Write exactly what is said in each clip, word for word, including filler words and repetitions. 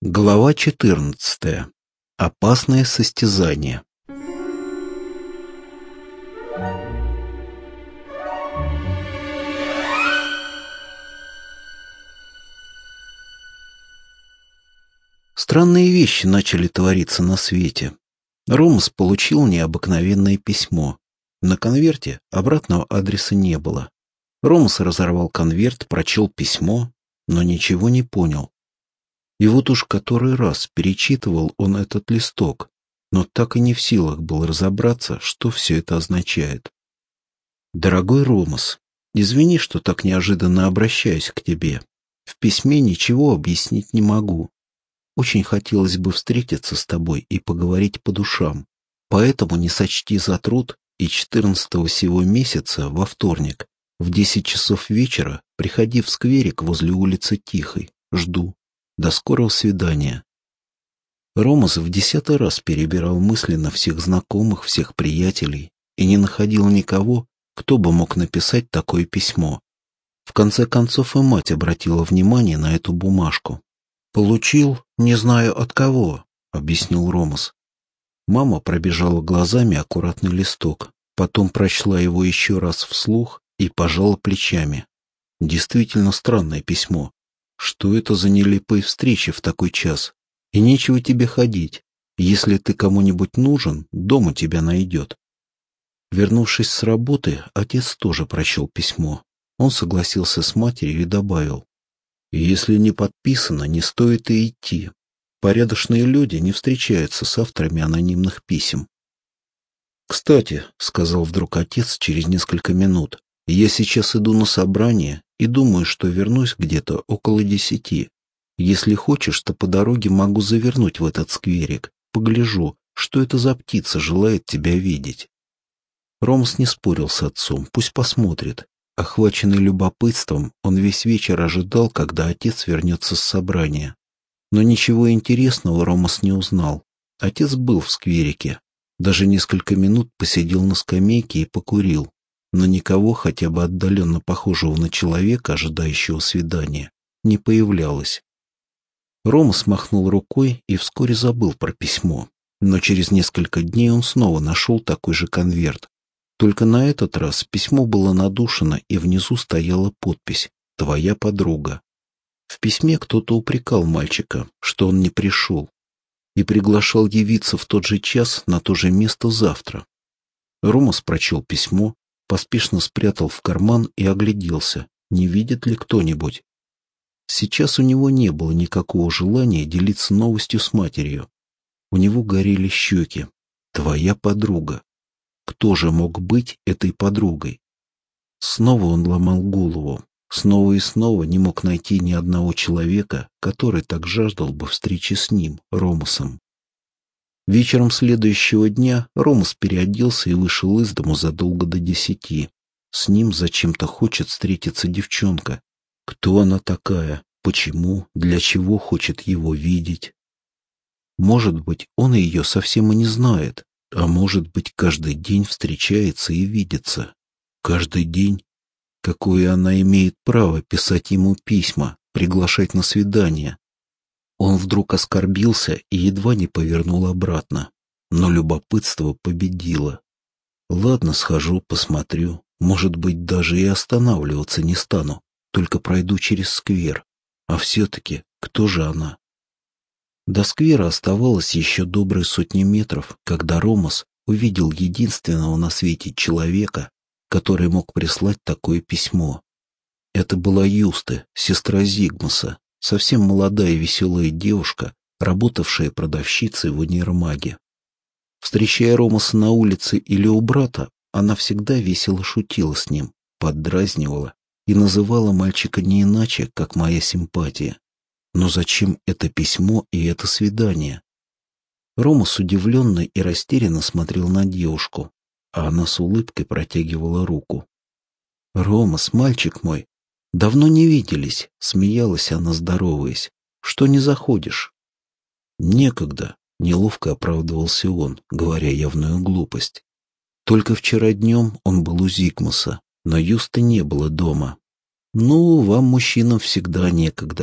Глава четырнадцатая. Опасное состязание. Странные вещи начали твориться на свете. Ромас получил необыкновенное письмо. На конверте обратного адреса не было. Ромас разорвал конверт, прочел письмо, но ничего не понял. И вот уж который раз перечитывал он этот листок, но так и не в силах был разобраться, что все это означает. «Дорогой Ромас, извини, что так неожиданно обращаюсь к тебе. В письме ничего объяснить не могу. Очень хотелось бы встретиться с тобой и поговорить по душам. Поэтому не сочти за труд, и четырнадцатого сего месяца, во вторник, в десять часов вечера, приходи в скверик возле улицы Тихой. Жду. До скорого свидания». Ромас в десятый раз перебирал мысленно всех знакомых, всех приятелей и не находил никого, кто бы мог написать такое письмо. В конце концов и мать обратила внимание на эту бумажку. «Получил, не знаю от кого», — объяснил Ромас. Мама пробежала глазами аккуратный листок, потом прочла его еще раз вслух и пожала плечами. Действительно странное письмо. Что это за нелепые встречи в такой час? И нечего тебе ходить. Если ты кому-нибудь нужен, дома тебя найдет. Вернувшись с работы, отец тоже прочел письмо. Он согласился с матерью и добавил: «Если не подписано, не стоит и идти. Порядочные люди не встречаются с авторами анонимных писем». «Кстати», — сказал вдруг отец через несколько минут, — «я сейчас иду на собрание и думаю, что вернусь где-то около десяти. Если хочешь, то по дороге могу завернуть в этот скверик. Погляжу, что это за птица желает тебя видеть». Ромас не спорил с отцом, пусть посмотрит. Охваченный любопытством, он весь вечер ожидал, когда отец вернется с собрания. Но ничего интересного Ромас не узнал. Отец был в скверике. Даже несколько минут посидел на скамейке и покурил. Но никого, хотя бы отдаленно похожего на человека, ожидающего свидания, не появлялось. Ромас махнул рукой и вскоре забыл про письмо. Но через несколько дней он снова нашел такой же конверт. Только на этот раз письмо было надушено, и внизу стояла подпись «Твоя подруга». В письме кто-то упрекал мальчика, что он не пришел, и приглашал явиться в тот же час на то же место завтра. Ромас прочел письмо, поспешно спрятал в карман и огляделся, не видит ли кто-нибудь. Сейчас у него не было никакого желания делиться новостью с матерью. У него горели щеки. «Твоя подруга». Кто же мог быть этой подругой? Снова он ломал голову. Снова и снова не мог найти ни одного человека, который так жаждал бы встречи с ним, Ромасом. Вечером следующего дня Ромас переоделся и вышел из дому задолго до десяти. С ним зачем-то хочет встретиться девчонка. Кто она такая? Почему? Для чего хочет его видеть? Может быть, он ее совсем и не знает. А может быть, каждый день встречается и видится. Каждый день? Какое она имеет право писать ему письма, приглашать на свидание? Он вдруг оскорбился и едва не повернул обратно. Но любопытство победило. Ладно, схожу, посмотрю. Может быть, даже и останавливаться не стану. Только пройду через сквер. А все-таки, кто же она? До сквера оставалось еще добрые сотни метров, когда Ромас увидел единственного на свете человека, который мог прислать такое письмо. Это была Юста, сестра Зигмуса, совсем молодая и веселая девушка, работавшая продавщицей в универмаге. Встречая Ромаса на улице или у брата, она всегда весело шутила с ним, поддразнивала и называла мальчика не иначе, как «моя симпатия». Но зачем это письмо и это свидание? Ромас удивленно и растерянно смотрел на девушку, а она с улыбкой протягивала руку. «Ромас, мальчик мой, давно не виделись», — смеялась она, здороваясь. «Что не заходишь?» «Некогда», — неловко оправдывался он, говоря явную глупость. Только вчера днем он был у Зигмуса, но Юсты не было дома. «Ну, вам, мужчинам, всегда некогда.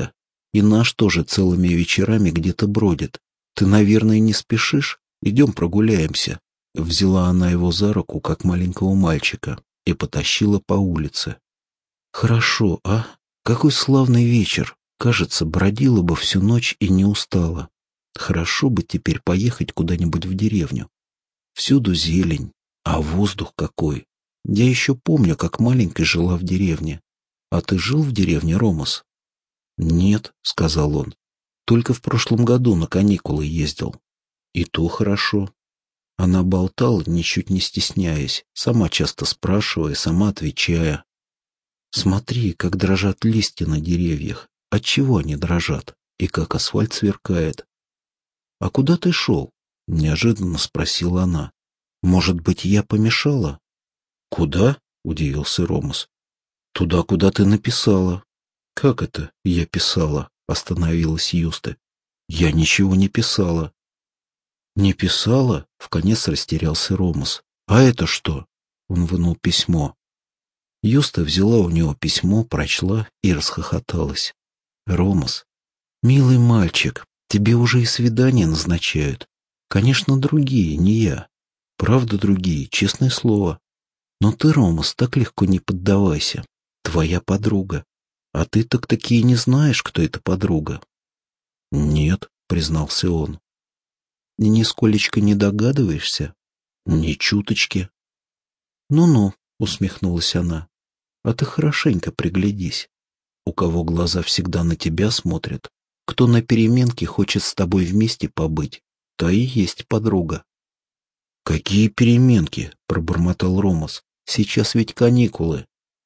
И наш тоже целыми вечерами где-то бродит. Ты, наверное, не спешишь? Идем прогуляемся». Взяла она его за руку, как маленького мальчика, и потащила по улице. «Хорошо, а? Какой славный вечер. Кажется, бродила бы всю ночь и не устала. Хорошо бы теперь поехать куда-нибудь в деревню. Всюду зелень, а воздух какой. Я еще помню, как маленькой жила в деревне. А ты жил в деревне, Ромас?» «Нет», — сказал он, — «только в прошлом году на каникулы ездил». «И то хорошо». Она болтала, ничуть не стесняясь, сама часто спрашивая, сама отвечая. «Смотри, как дрожат листья на деревьях. Отчего они дрожат? И как асфальт сверкает». «А куда ты шел?» — неожиданно спросила она. «Может быть, я помешала?» «Куда?» — удивился Ромас. «Туда, куда ты написала». «Как это я писала?» — остановилась Юста. «Я ничего не писала». «Не писала?» — вконец растерялся Ромас. «А это что?» — он вынул письмо. Юста взяла у него письмо, прочла и расхохоталась. «Ромас, милый мальчик, тебе уже и свидания назначают. Конечно, другие, не я. Правда, другие, честное слово. Но ты, Ромас, так легко не поддавайся. Твоя подруга. А ты так таки и не знаешь, кто эта подруга». «Нет», — признался он. «И нисколечко не догадываешься?» «Ни чуточки». «Ну-ну», — усмехнулась она, — «а ты хорошенько приглядись. У кого глаза всегда на тебя смотрят, кто на переменке хочет с тобой вместе побыть, та и есть подруга». «Какие переменки?» — пробормотал Ромас. «Сейчас ведь каникулы».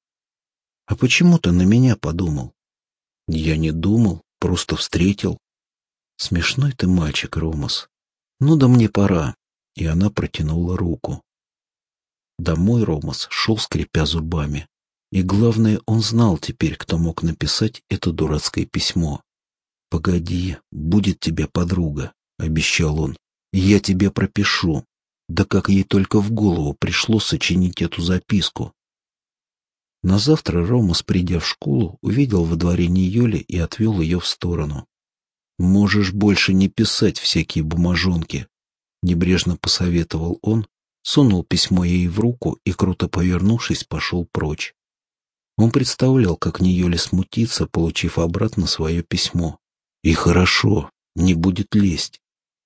«А почему ты на меня подумал?» «Я не думал, просто встретил». «Смешной ты мальчик, Ромас. Ну да мне пора». И она протянула руку. Домой Ромас шел, скрипя зубами. И главное, он знал теперь, кто мог написать это дурацкое письмо. «Погоди, будет тебе подруга», — обещал он. «Я тебе пропишу». Да как ей только в голову пришло сочинить эту записку. На завтра Ромас, придя в школу, увидел во дворе Нiyoli и отвел ее в сторону. «Можешь больше не писать всякие бумажонки», — небрежно посоветовал он, сунул письмо ей в руку и, круто повернувшись, пошел прочь. Он представлял, как Niyoli смутится, получив обратно свое письмо. И хорошо, не будет лезть.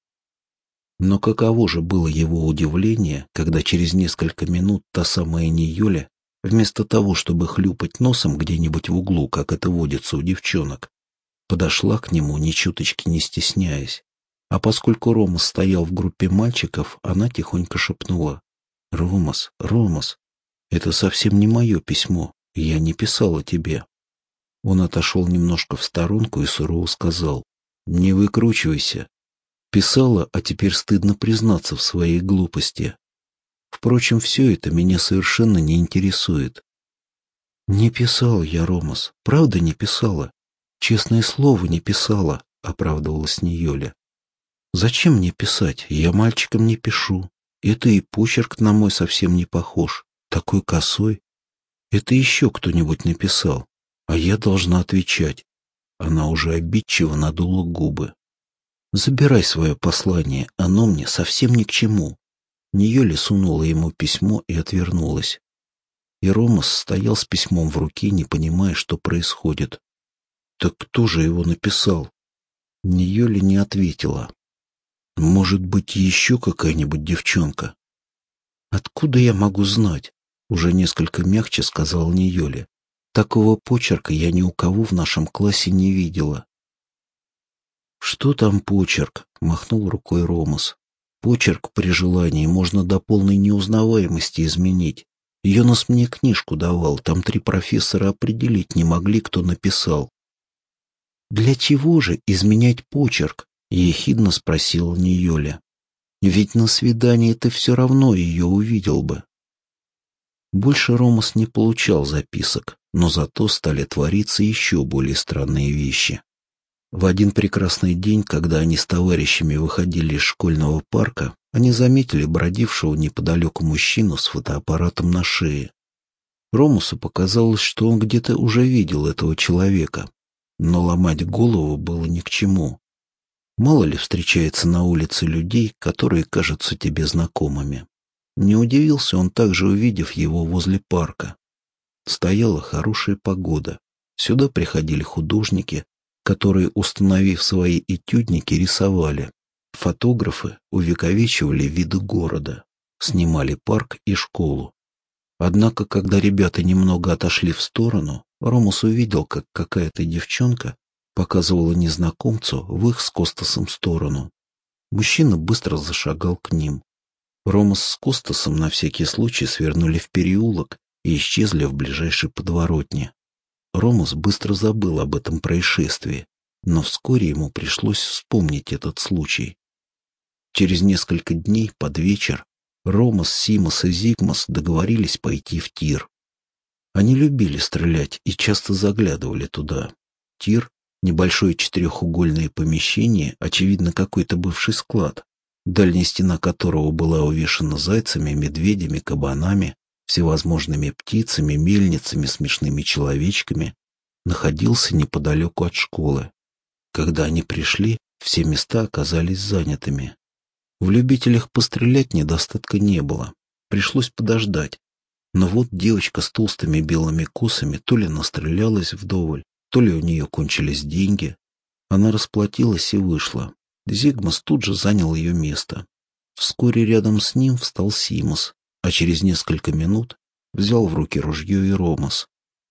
Но каково же было его удивление, когда через несколько минут та самая Niyoli, вместо того, чтобы хлюпать носом где-нибудь в углу, как это водится у девчонок, подошла к нему, ни чуточки не стесняясь. А поскольку Ромас стоял в группе мальчиков, она тихонько шепнула: «Ромас, Ромас, это совсем не мое письмо, я не писала тебе». Он отошел немножко в сторонку и сурово сказал: «Не выкручивайся. Писала, а теперь стыдно признаться в своей глупости. Впрочем, все это меня совершенно не интересует». «Не писала я, Ромас, правда не писала. Честное слово, не писала», — оправдывалась Niyoli. «Зачем мне писать? Я мальчикам не пишу. Это и почерк на мой совсем не похож, такой косой. Это еще кто-нибудь написал, а я должна отвечать». Она уже обидчиво надула губы. «Забирай свое послание, оно мне совсем ни к чему». Niyoli сунула ему письмо и отвернулась. И Ромас стоял с письмом в руке, не понимая, что происходит. «Так кто же его написал?» Niyoli не ответила. «Может быть, еще какая-нибудь девчонка?» «Откуда я могу знать?» — уже несколько мягче сказала Niyoli. «Такого почерка я ни у кого в нашем классе не видела». «Что там почерк?» — махнул рукой Ромас. «Почерк при желании можно до полной неузнаваемости изменить. Йонас мне книжку давал, там три профессора определить не могли, кто написал». «Для чего же изменять почерк?» — ехидно спросила Niyoli. «Ведь на свидании ты все равно ее увидел бы». Больше Ромас не получал записок, но зато стали твориться еще более странные вещи. В один прекрасный день, когда они с товарищами выходили из школьного парка, они заметили бродившего неподалеку мужчину с фотоаппаратом на шее. Ромасу показалось, что он где-то уже видел этого человека. Но ломать голову было ни к чему. Мало ли встречается на улице людей, которые кажутся тебе знакомыми. Не удивился он также, увидев его возле парка. Стояла хорошая погода. Сюда приходили художники, которые, установив свои этюдники, рисовали. Фотографы увековечивали виды города, снимали парк и школу. Однако, когда ребята немного отошли в сторону, Ромас увидел, как какая-то девчонка показывала незнакомцу в их с Костасом сторону. Мужчина быстро зашагал к ним. Ромас с Костасом на всякий случай свернули в переулок и исчезли в ближайшей подворотне. Ромас быстро забыл об этом происшествии, но вскоре ему пришлось вспомнить этот случай. Через несколько дней под вечер Ромас, Симос и Зигмас договорились пойти в тир. Они любили стрелять и часто заглядывали туда. Тир — небольшое четырехугольное помещение, очевидно, какой-то бывший склад, дальняя стена которого была увешана зайцами, медведями, кабанами, всевозможными птицами, мельницами, смешными человечками, находился неподалеку от школы. Когда они пришли, все места оказались занятыми. В любителях пострелять недостатка не было. Пришлось подождать. Но вот девочка с толстыми белыми косами то ли настрелялась вдоволь, то ли у нее кончились деньги. Она расплатилась и вышла. Зигмас тут же занял ее место. Вскоре рядом с ним встал Симос, а через несколько минут взял в руки ружье и Ромас.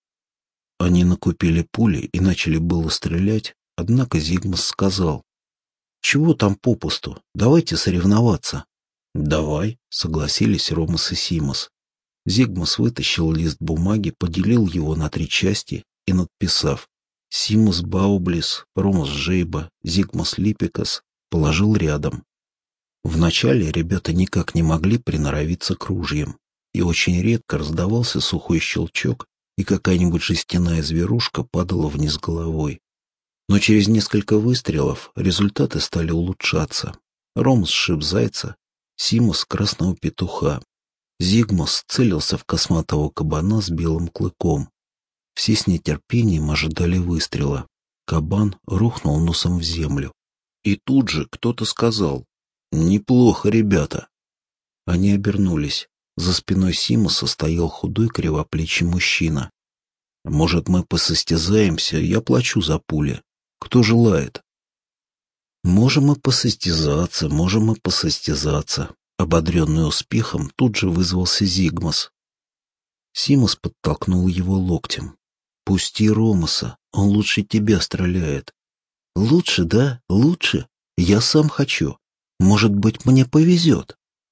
Они накупили пули и начали было стрелять, однако Зигмас сказал: «Чего там попусту? Давайте соревноваться». «Давай», — согласились Ромас и Симос. Зигмас вытащил лист бумаги, поделил его на три части и, надписав «Симос Баублис, Ромас Жейба, Зигмас Липикас», положил рядом. Вначале ребята никак не могли приноровиться к ружьям, и очень редко раздавался сухой щелчок, и какая-нибудь жестяная зверушка падала вниз головой. Но через несколько выстрелов результаты стали улучшаться. Ромас сшиб зайца, Симос — красного петуха. Зигмас целился в косматого кабана с белым клыком. Все с нетерпением ожидали выстрела. Кабан рухнул носом в землю. И тут же кто-то сказал: «Неплохо, ребята». Они обернулись. За спиной Симоса стоял худой кривоплечий мужчина. «Может, мы посостязаемся? Я плачу за пули. Кто желает?» «Можем и посостязаться, можем и посостязаться». Ободренный успехом, тут же вызвался Зигмас. Симос подтолкнул его локтем. «Пусти Ромаса, он лучше тебя стреляет». «Лучше, да? Лучше? Я сам хочу. Может быть, мне повезет».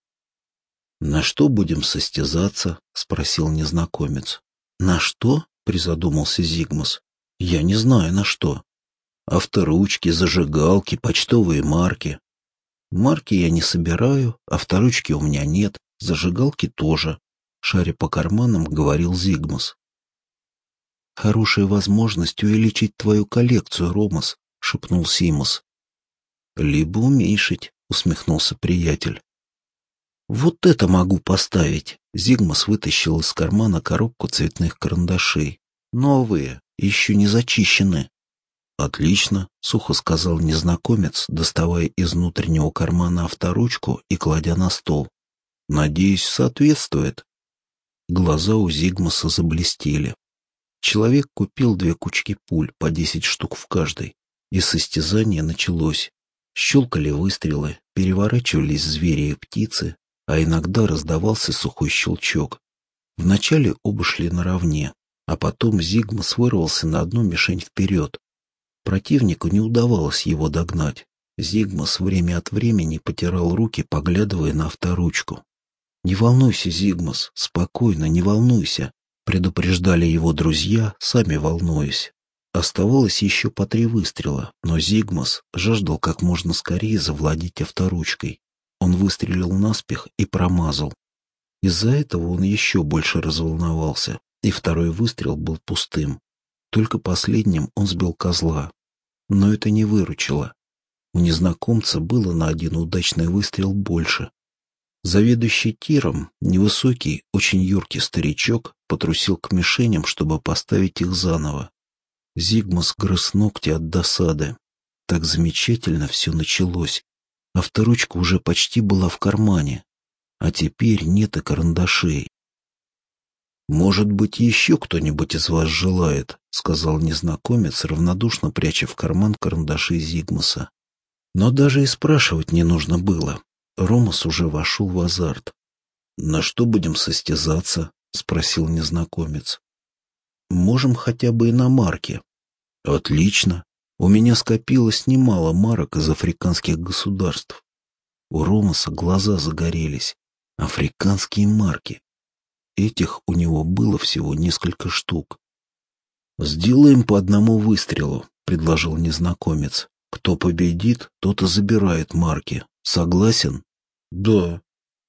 «На что будем состязаться?» — спросил незнакомец. «На что?» — призадумался Зигмас. «Я не знаю, на что. Авторучки, зажигалки, почтовые марки». «Марки я не собираю, авторучки у меня нет, зажигалки тоже», — шаря по карманам, говорил Зигмас. «Хорошая возможность увеличить твою коллекцию, Ромас», — шепнул Симос. «Либо уменьшить», — усмехнулся приятель. «Вот это могу поставить!» Зигмас вытащил из кармана коробку цветных карандашей. «Новые, еще не зачищены». «Отлично», — сухо сказал незнакомец, доставая из внутреннего кармана авторучку и кладя на стол. «Надеюсь, соответствует». Глаза у Зигмаса заблестели. Человек купил две кучки пуль, по десять штук в каждой, и состязание началось. Щелкали выстрелы, переворачивались звери и птицы, а иногда раздавался сухой щелчок. Вначале оба шли наравне, а потом Зигмас вырвался на одну мишень вперед. Противнику не удавалось его догнать. Зигмас время от времени потирал руки, поглядывая на авторучку. «Не волнуйся, Зигмас, спокойно, не волнуйся», — предупреждали его друзья, сами волнуясь. Оставалось еще по три выстрела, но Зигмас жаждал как можно скорее завладеть авторучкой. Он выстрелил наспех и промазал. Из-за этого он еще больше разволновался, и второй выстрел был пустым. Только последним он сбил козла. Но это не выручило. У незнакомца было на один удачный выстрел больше. Заведующий тиром, невысокий, очень юркий старичок, потрусил к мишеням, чтобы поставить их заново. Зигмус грыз ногти от досады. Так замечательно все началось. Авторучка уже почти была в кармане. А теперь нет и карандашей. «Может быть, еще кто-нибудь из вас желает», — сказал незнакомец, равнодушно пряча в карман карандаши Зигмуса. Но даже и спрашивать не нужно было. Ромас уже вошел в азарт. «На что будем состязаться?» — спросил незнакомец. «Можем хотя бы и на марки». «Отлично. У меня скопилось немало марок из африканских государств». У Ромаса глаза загорелись. Африканские марки. Этих у него было всего несколько штук. «Сделаем по одному выстрелу», — предложил незнакомец. «Кто победит, тот и забирает марки. Согласен?» «Да».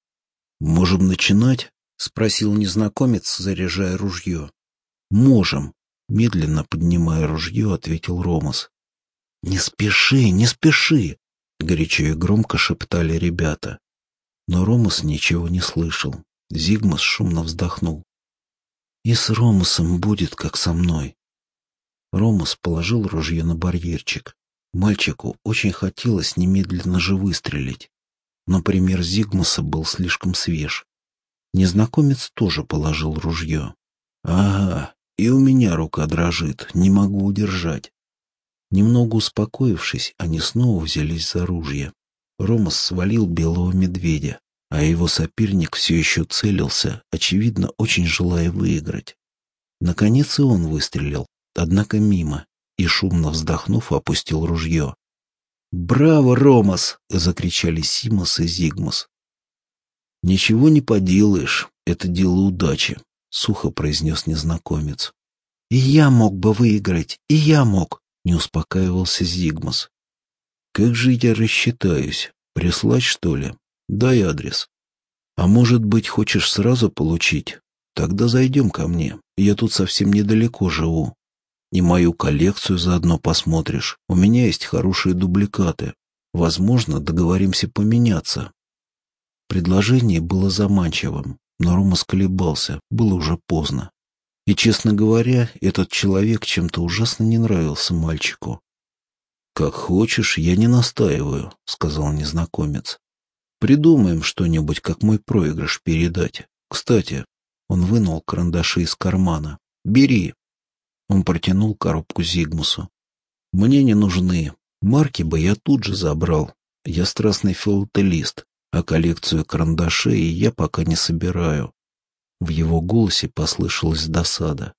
«Можем начинать?» — спросил незнакомец, заряжая ружье. «Можем», — медленно поднимая ружье, ответил Ромас. «Не спеши, не спеши!» — горячо и громко шептали ребята. Но Ромас ничего не слышал. Зигмус шумно вздохнул. «И с Ромасом будет, как со мной». Ромас положил ружье на барьерчик. Мальчику очень хотелось немедленно же выстрелить. Но пример Зигмуса был слишком свеж. Незнакомец тоже положил ружье. «Ага, и у меня рука дрожит, не могу удержать». Немного успокоившись, они снова взялись за ружье. Ромас свалил белого медведя, а его соперник все еще целился, очевидно, очень желая выиграть. Наконец и он выстрелил, однако мимо, и, шумно вздохнув, опустил ружье. «Браво, Ромас!» — закричали Симос и Зигмус. «Ничего не поделаешь, это дело удачи», — сухо произнес незнакомец. «И я мог бы выиграть, и я мог!» — не успокаивался Зигмус. «Как же я рассчитаюсь? Прислать, что ли? Дай адрес. А может быть, хочешь сразу получить? Тогда зайдем ко мне. Я тут совсем недалеко живу. И мою коллекцию заодно посмотришь. У меня есть хорошие дубликаты. Возможно, договоримся поменяться». Предложение было заманчивым, но Ромас колебался, было уже поздно. И, честно говоря, этот человек чем-то ужасно не нравился мальчику. «Как хочешь, я не настаиваю», — сказал незнакомец. «Придумаем что-нибудь, как мой проигрыш передать. Кстати», — он вынул карандаши из кармана. «Бери». Он протянул коробку Зигмусу. «Мне не нужны. Марки бы я тут же забрал. Я страстный филателист, а коллекцию карандашей я пока не собираю». В его голосе послышалась досада.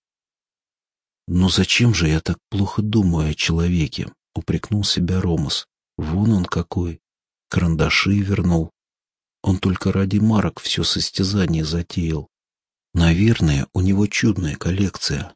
«Но зачем же я так плохо думаю о человеке?» — упрекнул себя Ромас. «Вон он какой. Карандаши вернул. Он только ради марок все состязание затеял. Наверное, у него чудная коллекция».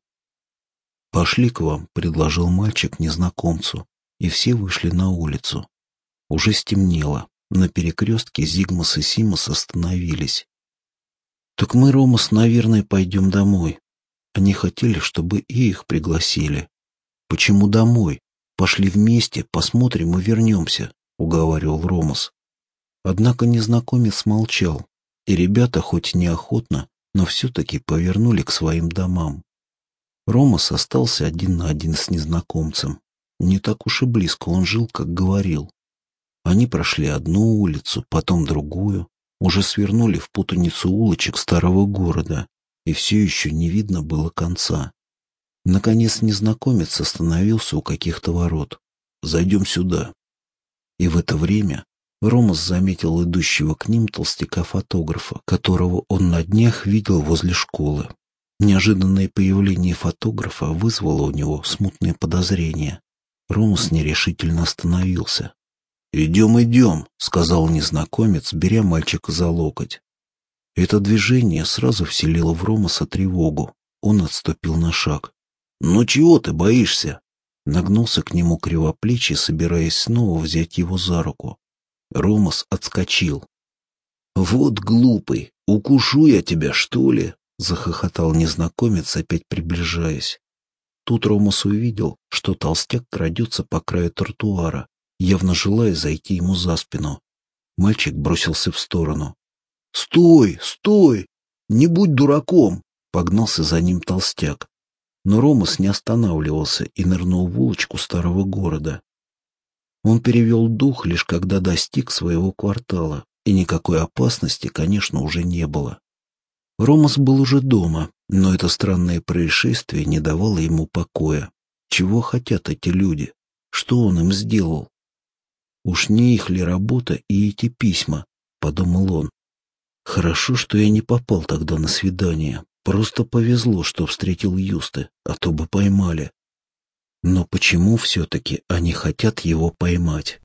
«Пошли к вам», — предложил мальчик незнакомцу, и все вышли на улицу. Уже стемнело. На перекрестке Зигмус и Симос остановились. «Так мы, Ромас, наверное, пойдем домой. Они хотели, чтобы и их пригласили». «Почему домой? Пошли вместе, посмотрим и вернемся», — уговаривал Ромас. Однако незнакомец молчал, и ребята, хоть неохотно, но все-таки повернули к своим домам. Ромас остался один на один с незнакомцем. Не так уж и близко он жил, как говорил. Они прошли одну улицу, потом другую, уже свернули в путаницу улочек старого города, и все еще не видно было конца. Наконец незнакомец остановился у каких-то ворот. «Зайдем сюда». И в это время Ромас заметил идущего к ним толстяка-фотографа, которого он на днях видел возле школы. Неожиданное появление фотографа вызвало у него смутные подозрения. Ромас нерешительно остановился. «Идем, идем», — сказал незнакомец, беря мальчика за локоть. Это движение сразу вселило в Ромаса тревогу. Он отступил на шаг. «Ну чего ты боишься?» Нагнулся к нему кривоплечий, собираясь снова взять его за руку. Ромас отскочил. «Вот глупый, укушу я тебя, что ли?» — захохотал незнакомец, опять приближаясь. Тут Ромас увидел, что толстяк крадется по краю тротуара, явно желая зайти ему за спину. Мальчик бросился в сторону. «Стой, стой! Не будь дураком!» — погнался за ним толстяк. Но Ромас не останавливался и нырнул в улочку старого города. Он перевел дух лишь когда достиг своего квартала, и никакой опасности, конечно, уже не было. Ромас был уже дома, но это странное происшествие не давало ему покоя. Чего хотят эти люди? Что он им сделал? «Уж не их ли работа и эти письма?» — подумал он. «Хорошо, что я не попал тогда на свидание. Просто повезло, что встретил Юсты, а то бы поймали. Но почему все-таки они хотят его поймать?»